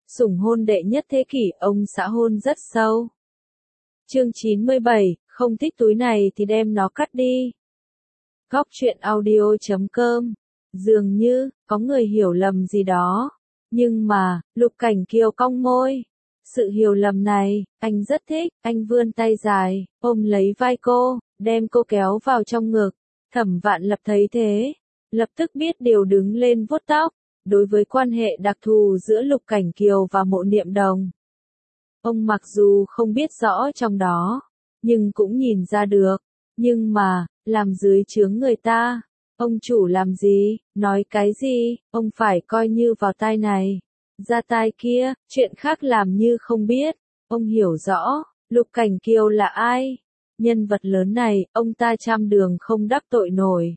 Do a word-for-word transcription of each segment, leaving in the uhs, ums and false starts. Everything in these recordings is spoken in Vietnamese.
Sủng hôn đệ nhất thế kỷ, ông xã hôn rất sâu. Chương chín mươi bảy, không thích túi này thì đem nó cắt đi. Góc truyện audio chấm com. Dường như, có người hiểu lầm gì đó. Nhưng mà, Lục Cảnh Kiều cong môi. Sự hiểu lầm này, anh rất thích, anh vươn tay dài, ôm lấy vai cô, đem cô kéo vào trong ngực. Thẩm Vạn Lập thấy thế, lập tức biết điều đứng lên vuốt tóc. Đối với quan hệ đặc thù giữa Lục Cảnh Kiều và Mộ Niệm Đồng, ông mặc dù không biết rõ trong đó, nhưng cũng nhìn ra được. Nhưng mà, làm dưới trướng người ta, ông chủ làm gì, nói cái gì, ông phải coi như vào tai này, ra tai kia, chuyện khác làm như không biết. Ông hiểu rõ, Lục Cảnh Kiều là ai. Nhân vật lớn này, ông ta trăm đường không đắc tội nổi.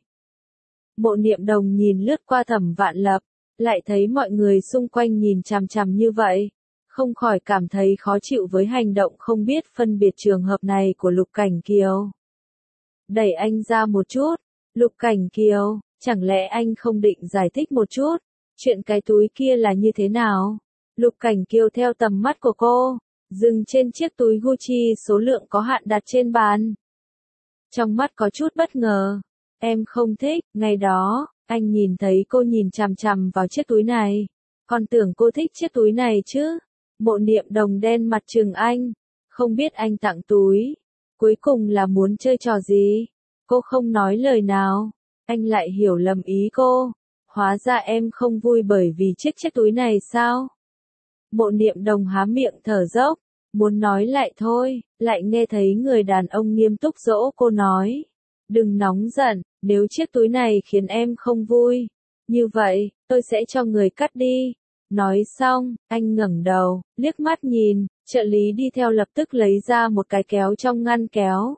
Mộ Niệm Đồng nhìn lướt qua Thẩm Vạn Lập, lại thấy mọi người xung quanh nhìn chằm chằm như vậy, không khỏi cảm thấy khó chịu với hành động không biết phân biệt trường hợp này của Lục Cảnh Kiều. Đẩy anh ra một chút, Lục Cảnh Kiều, chẳng lẽ anh không định giải thích một chút, chuyện cái túi kia là như thế nào? Lục Cảnh Kiều theo tầm mắt của cô, dừng trên chiếc túi Gucci số lượng có hạn đặt trên bàn. Trong mắt có chút bất ngờ, em không thích, ngày đó, anh nhìn thấy cô nhìn chằm chằm vào chiếc túi này, còn tưởng cô thích chiếc túi này chứ. Mộ Niệm Đồng đen mặt trừng anh, không biết anh tặng túi, cuối cùng là muốn chơi trò gì? Cô không nói lời nào, anh lại hiểu lầm ý cô, hóa ra em không vui bởi vì chiếc chiếc túi này sao? Mộ Niệm Đồng há miệng thở dốc, muốn nói lại thôi, lại nghe thấy người đàn ông nghiêm túc dỗ cô nói. Đừng nóng giận, nếu chiếc túi này khiến em không vui, như vậy, tôi sẽ cho người cắt đi. Nói xong, anh ngẩng đầu, liếc mắt nhìn, trợ lý đi theo lập tức lấy ra một cái kéo trong ngăn kéo.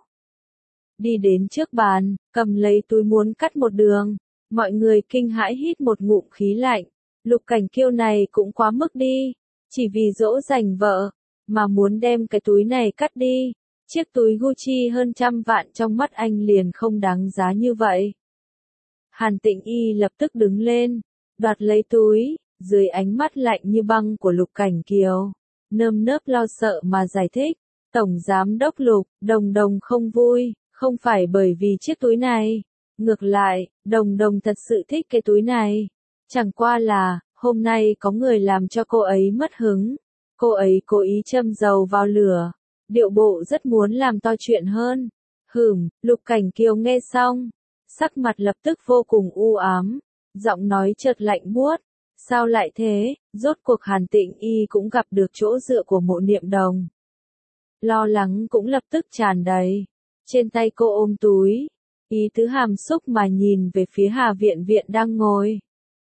Đi đến trước bàn, cầm lấy túi muốn cắt một đường. Mọi người kinh hãi hít một ngụm khí lạnh. Lục Cảnh Kiều này cũng quá mức đi, chỉ vì dỗ dành vợ, mà muốn đem cái túi này cắt đi. Chiếc túi Gucci hơn trăm vạn trong mắt anh liền không đáng giá như vậy. Hàn Tịnh Y lập tức đứng lên, đoạt lấy túi, dưới ánh mắt lạnh như băng của Lục Cảnh Kiều, nơm nớp lo sợ mà giải thích. Tổng Giám Đốc Lục, Đồng Đồng không vui, không phải bởi vì chiếc túi này. Ngược lại, Đồng Đồng thật sự thích cái túi này. Chẳng qua là, hôm nay có người làm cho cô ấy mất hứng. Cô ấy cố ý châm dầu vào lửa. Điệu bộ rất muốn làm to chuyện hơn. Hửm, Lục Cảnh Kiều nghe xong, sắc mặt lập tức vô cùng u ám, giọng nói chợt lạnh buốt. Sao lại thế? Rốt cuộc Hàn Tịnh Y cũng gặp được chỗ dựa của Mộ Niệm Đồng. Lo lắng cũng lập tức tràn đầy. Trên tay cô ôm túi, ý tứ hàm xúc mà nhìn về phía Hà Viện Viện đang ngồi.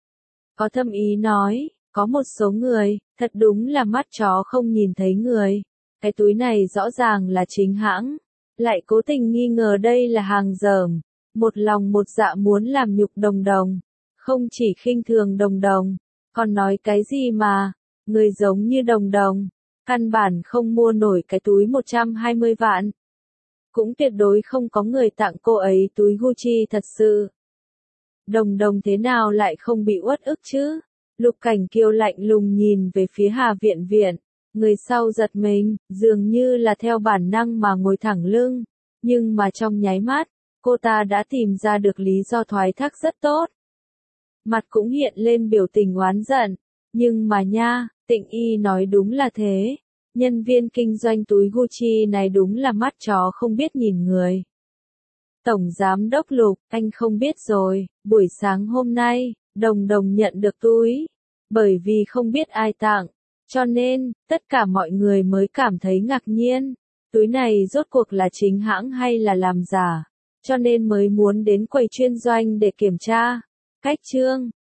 Có thâm ý nói, có một số người, thật đúng là mắt chó không nhìn thấy người. Cái túi này rõ ràng là chính hãng, lại cố tình nghi ngờ đây là hàng dởm, một lòng một dạ muốn làm nhục Đồng Đồng, không chỉ khinh thường Đồng Đồng, còn nói cái gì mà, người giống như Đồng Đồng, căn bản không mua nổi cái túi một trăm hai mươi vạn. Cũng tuyệt đối không có người tặng cô ấy túi Gucci thật sự. Đồng Đồng thế nào lại không bị uất ức chứ? Lục Cảnh Kiều lạnh lùng nhìn về phía Hà Viện Viện. Người sau giật mình, dường như là theo bản năng mà ngồi thẳng lưng, nhưng mà trong nháy mắt, cô ta đã tìm ra được lý do thoái thác rất tốt. Mặt cũng hiện lên biểu tình oán giận, nhưng mà nha, Tịnh Y nói đúng là thế, nhân viên kinh doanh túi Gucci này đúng là mắt chó không biết nhìn người. Tổng Giám Đốc Lục, anh không biết rồi, buổi sáng hôm nay, Đồng Đồng nhận được túi, bởi vì không biết ai tặng. Cho nên, tất cả mọi người mới cảm thấy ngạc nhiên, túi này rốt cuộc là chính hãng hay là làm giả, cho nên mới muốn đến quầy chuyên doanh để kiểm tra. Cách chương